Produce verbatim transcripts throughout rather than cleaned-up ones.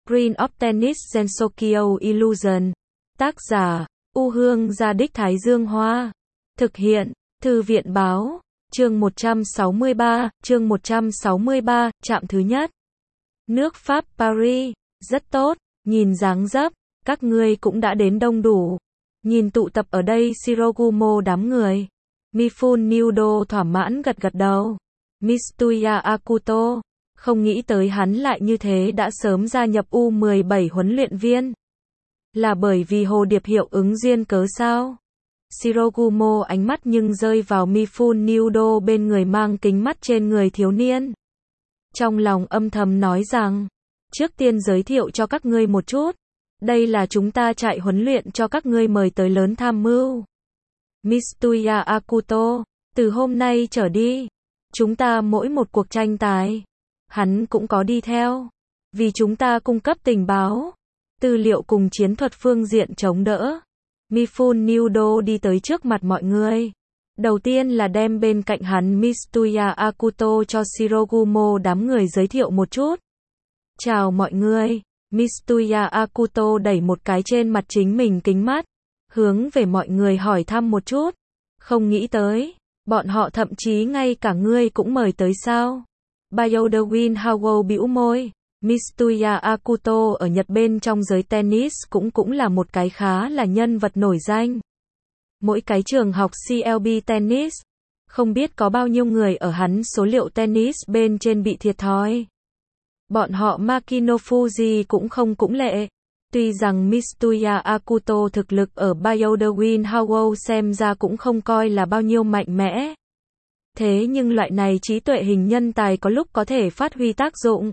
Screen of Tennis Gensokyo Illusion. Tác giả, U Hương Gia Đích Thái Dương Hoa. Thực hiện, Thư viện Báo. Chương một trăm sáu mươi ba, chương một trăm sáu mươi ba, trạm thứ nhất. Nước Pháp Paris, rất tốt, nhìn dáng dấp, các ngươi cũng đã đến đông đủ. Nhìn tụ tập ở đây Shirogumo đám người. Mifune Nudo thỏa mãn gật gật đầu. Mitsuya Akuto, không nghĩ tới hắn lại như thế đã sớm gia nhập U mười bảy huấn luyện viên. Là bởi vì hồ điệp hiệu ứng duyên cớ sao? Shirogumo ánh mắt nhưng rơi vào Mifune Nudo bên người mang kính mắt trên người thiếu niên. Trong lòng âm thầm nói rằng, trước tiên giới thiệu cho các ngươi một chút. Đây là chúng ta chạy huấn luyện cho các ngươi mời tới lớn tham mưu. Mitsuya Akuto, từ hôm nay trở đi, chúng ta mỗi một cuộc tranh tài, hắn cũng có đi theo. Vì chúng ta cung cấp tình báo, tư liệu cùng chiến thuật phương diện chống đỡ. Mifune Nudo đi tới trước mặt mọi người. Đầu tiên là đem bên cạnh hắn Mitsuya Akuto cho Shirogumo đám người giới thiệu một chút. Chào mọi người. Mitsuya Akuto đẩy một cái trên mặt chính mình kính mắt, hướng về mọi người hỏi thăm một chút. Không nghĩ tới, bọn họ thậm chí ngay cả ngươi cũng mời tới sao? Bayodewin Hago bĩu môi. Mitsuya Akuto ở Nhật bên trong giới tennis cũng cũng là một cái khá là nhân vật nổi danh. Mỗi cái trường học xê lờ bê tennis, không biết có bao nhiêu người ở hắn số liệu tennis bên trên bị thiệt thòi. Bọn họ Makino Fuji cũng không cũng lệ. Tuy rằng Mitsuya Akuto thực lực ở Bayodewin Hago xem ra cũng không coi là bao nhiêu mạnh mẽ. Thế nhưng loại này trí tuệ hình nhân tài có lúc có thể phát huy tác dụng.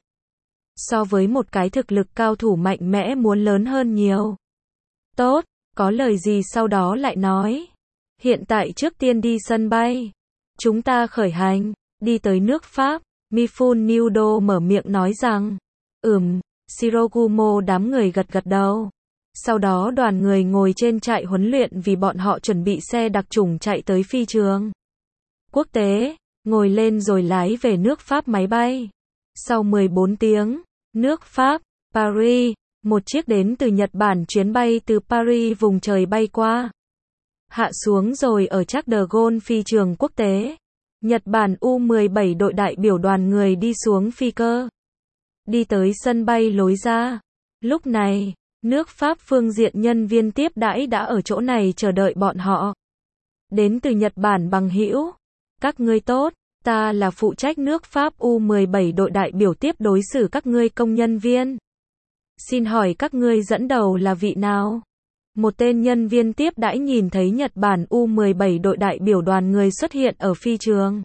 So với một cái thực lực cao thủ mạnh mẽ muốn lớn hơn nhiều. Tốt, có lời gì sau đó lại nói. Hiện tại trước tiên đi sân bay. Chúng ta khởi hành, đi tới nước Pháp. Mifune Nudo mở miệng nói rằng, ừm, Shirogumo đám người gật gật đầu. Sau đó đoàn người ngồi trên trại huấn luyện vì bọn họ chuẩn bị xe đặc trùng chạy tới phi trường quốc tế, ngồi lên rồi lái về nước Pháp máy bay. Sau mười bốn tiếng, nước Pháp, Paris, một chiếc đến từ Nhật Bản chuyến bay từ Paris vùng trời bay qua. Hạ xuống rồi ở Charles de Gaulle phi trường quốc tế. Nhật Bản U mười bảy đội đại biểu đoàn người đi xuống phi cơ. Đi tới sân bay lối ra. Lúc này, nước Pháp phương diện nhân viên tiếp đãi đã ở chỗ này chờ đợi bọn họ. Đến từ Nhật Bản bằng hữu. Các ngươi tốt, ta là phụ trách nước Pháp U mười bảy đội đại biểu tiếp đối xử các ngươi công nhân viên. Xin hỏi các ngươi dẫn đầu là vị nào? Một tên nhân viên tiếp đãi nhìn thấy Nhật Bản U mười bảy đội đại biểu đoàn người xuất hiện ở phi trường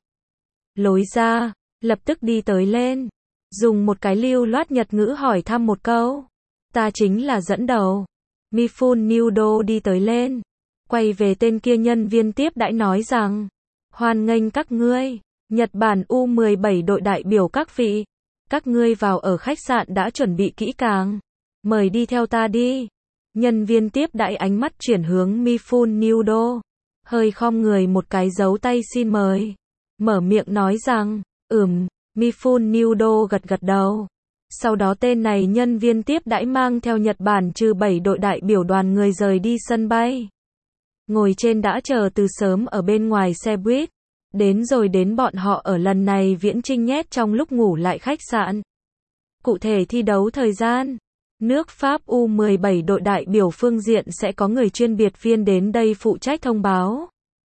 lối ra, lập tức đi tới lên, dùng một cái lưu loát Nhật ngữ hỏi thăm một câu. Ta chính là dẫn đầu. Mifune Nudo đi tới lên, quay về tên kia nhân viên tiếp đãi nói rằng, hoan nghênh các ngươi, Nhật Bản U mười bảy đội đại biểu các vị. Các ngươi vào ở khách sạn đã chuẩn bị kỹ càng. Mời đi theo ta đi. Nhân viên tiếp đãi ánh mắt chuyển hướng Mifune Nudo, hơi khom người một cái dấu tay xin mời. Mở miệng nói rằng, ừm, Mifune Nudo gật gật đầu. Sau đó tên này nhân viên tiếp đãi mang theo Nhật Bản trừ bảy đội đại biểu đoàn người rời đi sân bay. Ngồi trên đã chờ từ sớm ở bên ngoài xe buýt. Đến rồi đến bọn họ ở lần này viễn chinh nhét trong lúc ngủ lại khách sạn. Cụ thể thi đấu thời gian. Nước Pháp U mười bảy đội đại biểu phương diện sẽ có người chuyên biệt viên đến đây phụ trách thông báo.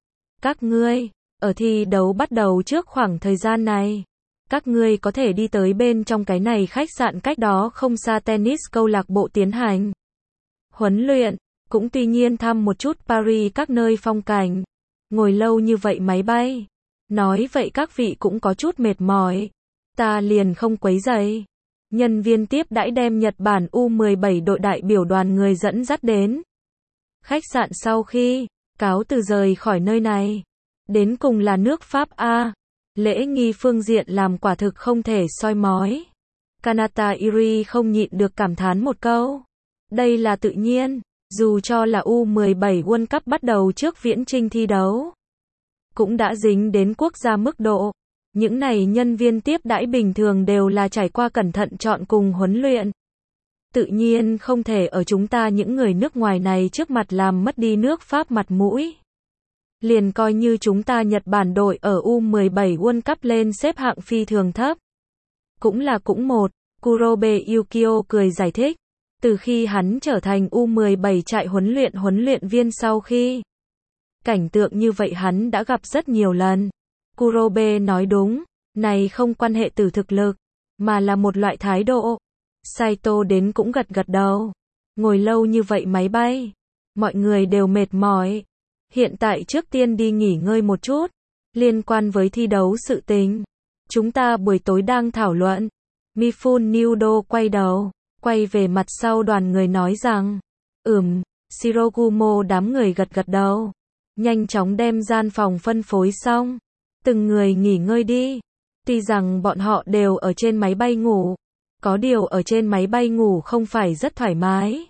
Các ngươi, ở thi đấu bắt đầu trước khoảng thời gian này, các ngươi có thể đi tới bên trong cái này khách sạn cách đó không xa tennis câu lạc bộ tiến hành huấn luyện, cũng tuy nhiên thăm một chút Paris các nơi phong cảnh. Ngồi lâu như vậy máy bay. Nói vậy các vị cũng có chút mệt mỏi. Ta liền không quấy rầy. Nhân viên tiếp đãi đem Nhật Bản U mười bảy đội đại biểu đoàn người dẫn dắt đến khách sạn sau khi cáo từ rời khỏi nơi này. Đến cùng là nước Pháp A. Lễ nghi phương diện làm quả thực không thể soi mói. Kanata Iri không nhịn được cảm thán một câu. Đây là tự nhiên, dù cho là U mười bảy World Cup bắt đầu trước viễn chinh thi đấu, cũng đã dính đến quốc gia mức độ. Những này nhân viên tiếp đãi bình thường đều là trải qua cẩn thận chọn cùng huấn luyện. tự nhiên không thể ở chúng ta những người nước ngoài này trước mặt làm mất đi nước Pháp mặt mũi. Liền coi như chúng ta Nhật Bản đội ở U mười bảy World Cup lên xếp hạng phi thường thấp. Cũng là cũng một, Kurobe Yukio cười giải thích. Từ khi hắn trở thành U mười bảy trại huấn luyện huấn luyện viên sau khi cảnh tượng như vậy hắn đã gặp rất nhiều lần. Kurobe nói đúng, này không quan hệ từ thực lực, mà là một loại thái độ. Saito đến cũng gật gật đầu. Ngồi lâu như vậy máy bay, mọi người đều mệt mỏi. Hiện tại trước tiên đi nghỉ ngơi một chút. Liên quan với thi đấu sự tình, chúng ta buổi tối đang thảo luận. Mifune Nudo quay đầu, quay về mặt sau đoàn người nói rằng, ừm, Shirogumo đám người gật gật đầu. Nhanh chóng đem gian phòng phân phối xong. Từng người nghỉ ngơi đi. Tuy rằng bọn họ đều ở trên máy bay ngủ, có điều ở trên máy bay ngủ không phải rất thoải mái.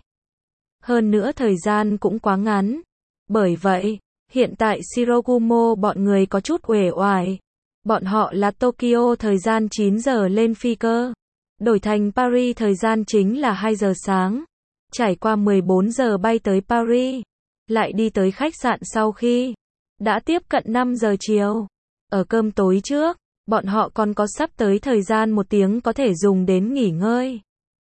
Hơn nữa thời gian cũng quá ngắn. Bởi vậy, hiện tại Shirogumo bọn người có chút uể oải. Bọn họ là Tokyo thời gian chín giờ lên phi cơ. Đổi thành Paris thời gian chính là hai giờ sáng. Trải qua mười bốn giờ bay tới Paris. Lại đi tới khách sạn sau khi đã tiếp cận năm giờ chiều. Ở cơm tối trước, bọn họ còn có sắp tới thời gian một tiếng có thể dùng đến nghỉ ngơi.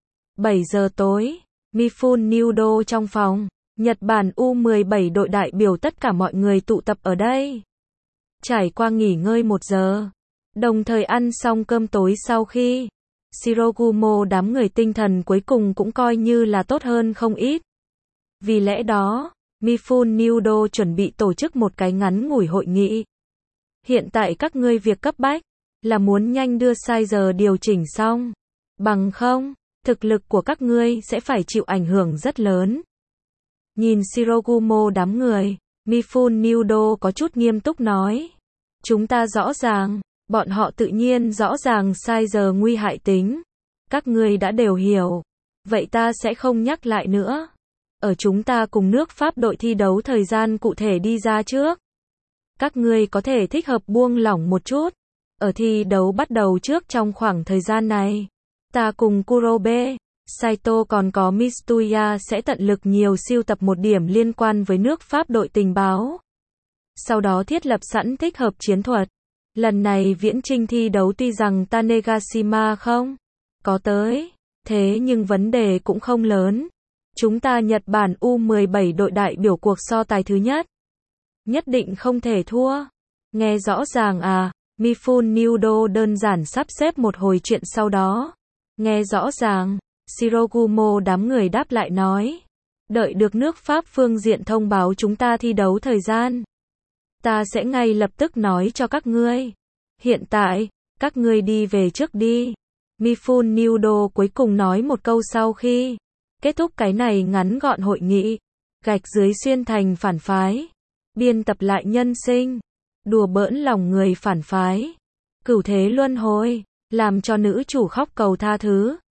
bảy giờ tối, Mifune Nudo trong phòng. Nhật Bản U mười bảy đội đại biểu tất cả mọi người tụ tập ở đây. Trải qua nghỉ ngơi một giờ, đồng thời ăn xong cơm tối sau khi, Shirogumo đám người tinh thần cuối cùng cũng coi như là tốt hơn không ít. Vì lẽ đó, Mifune Nudo chuẩn bị tổ chức một cái ngắn ngủi hội nghị. Hiện tại các ngươi việc cấp bách là muốn nhanh đưa sai giờ điều chỉnh xong. Bằng không, thực lực của các ngươi sẽ phải chịu ảnh hưởng rất lớn. Nhìn Shirogumo đám người, Mifune Nudo có chút nghiêm túc nói. Chúng ta rõ ràng, bọn họ tự nhiên rõ ràng sai giờ nguy hại tính. Các ngươi đã đều hiểu. Vậy ta sẽ không nhắc lại nữa. Ở chúng ta cùng nước Pháp đội thi đấu thời gian cụ thể đi ra trước. Các ngươi có thể thích hợp buông lỏng một chút. Ở thi đấu bắt đầu trước trong khoảng thời gian này, ta cùng Kurobe, Saito còn có Mitsuya sẽ tận lực nhiều siêu tập một điểm liên quan với nước Pháp đội tình báo. Sau đó thiết lập sẵn thích hợp chiến thuật. Lần này viễn chinh thi đấu tuy rằng Tanegashima không có tới, thế nhưng vấn đề cũng không lớn. Chúng ta Nhật Bản U mười bảy đội đại biểu cuộc so tài thứ nhất. Nhất định không thể thua. Nghe rõ ràng à, Mifune Nudo đơn giản sắp xếp một hồi chuyện sau đó. Nghe rõ ràng, Shirogumo đám người đáp lại nói. Đợi được nước Pháp phương diện thông báo chúng ta thi đấu thời gian. Ta sẽ ngay lập tức nói cho các ngươi. Hiện tại, các ngươi đi về trước đi. Mifune Nudo cuối cùng nói một câu sau khi kết thúc cái này ngắn gọn hội nghị. Gạch dưới xuyên thành phản phái. Biên tập lại nhân sinh. Đùa bỡn lòng người phản phái. Cửu thế luân hồi. Làm cho nữ chủ khóc cầu tha thứ.